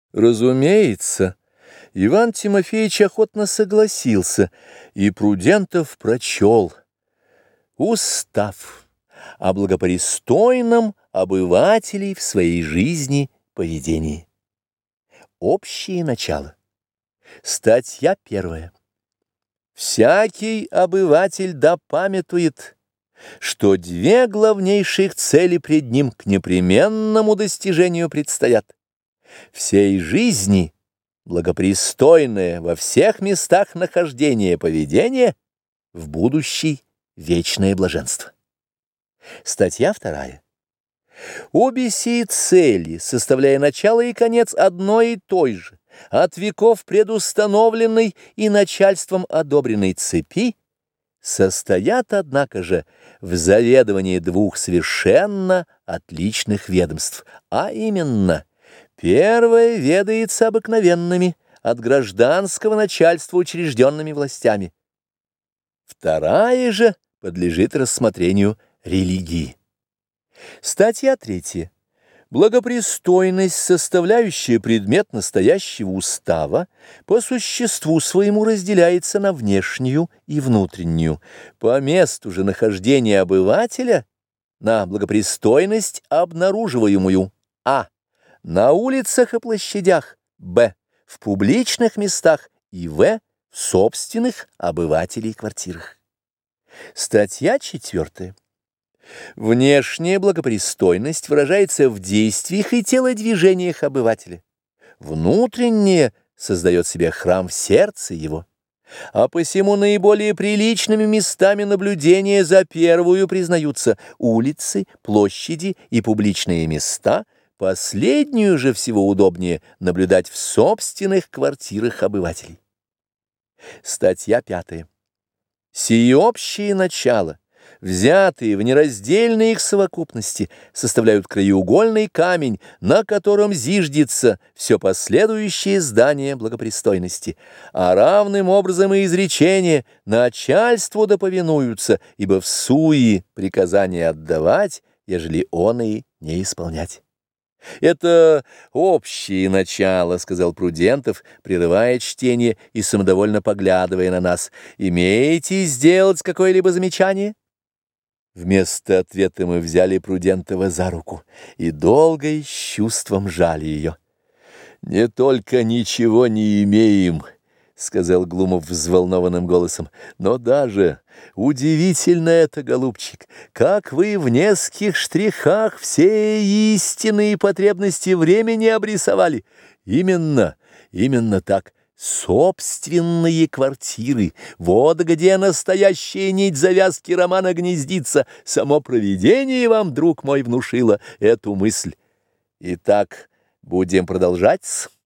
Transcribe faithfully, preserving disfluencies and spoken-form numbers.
Разумеется, Иван Тимофеевич охотно согласился, и Прудентов прочел устав о благопристойном обывателей в своей жизни поведении. Общее начало. Статья первая. Всякий обыватель да памятует, что две главнейших цели пред ним к непременному достижению предстоят. Всей жизни благопристойное во всех местах нахождения поведение, в будущий вечное блаженство. Статья вторая. Обе сии цели, составляя начало и конец одной и той же, от веков предустановленной и начальством одобренной цепи, состоят, однако же, в заведовании двух совершенно отличных ведомств, а именно первое ведается обыкновенными от гражданского начальства учрежденными властями, вторая же подлежит рассмотрению религии. Статья третья. Благопристойность, составляющая предмет настоящего устава, по существу своему разделяется на внешнюю и внутреннюю, по месту же нахождения обывателя на благопристойность, обнаруживаемую а. на улицах и площадях, б. в публичных местах и в. в собственных обывателей квартирах. Статья четвертая. Внешняя благопристойность выражается в действиях и телодвижениях обывателя. Внутренняя создает себе храм в сердце его. А посему наиболее приличными местами наблюдения за первую признаются улицы, площади и публичные места, последнюю же всего удобнее наблюдать в собственных квартирах обывателей. Статья пятая. Сие общее начало, взятые в нераздельной их совокупности, составляют краеугольный камень, на котором зиждется все последующее здание благопристойности, а равным образом и изречения начальству да повинуются, ибо в суе приказание отдавать, ежели он и не исполнять. «Это общее начало», — сказал Прудентов, прерывая чтение и самодовольно поглядывая на нас. «Имеете сделать какое-либо замечание?» Вместо ответа мы взяли Прудентова за руку и долго и с чувством жали ее. «Не только ничего не имеем», — сказал Глумов взволнованным голосом, — «но даже удивительно это, голубчик, как вы в нескольких штрихах все истинные потребности времени обрисовали. Именно, именно так». Собственные квартиры, вот где настоящая нить завязки романа гнездится. Само провидение вам, друг мой, внушило эту мысль. Итак, будем продолжать.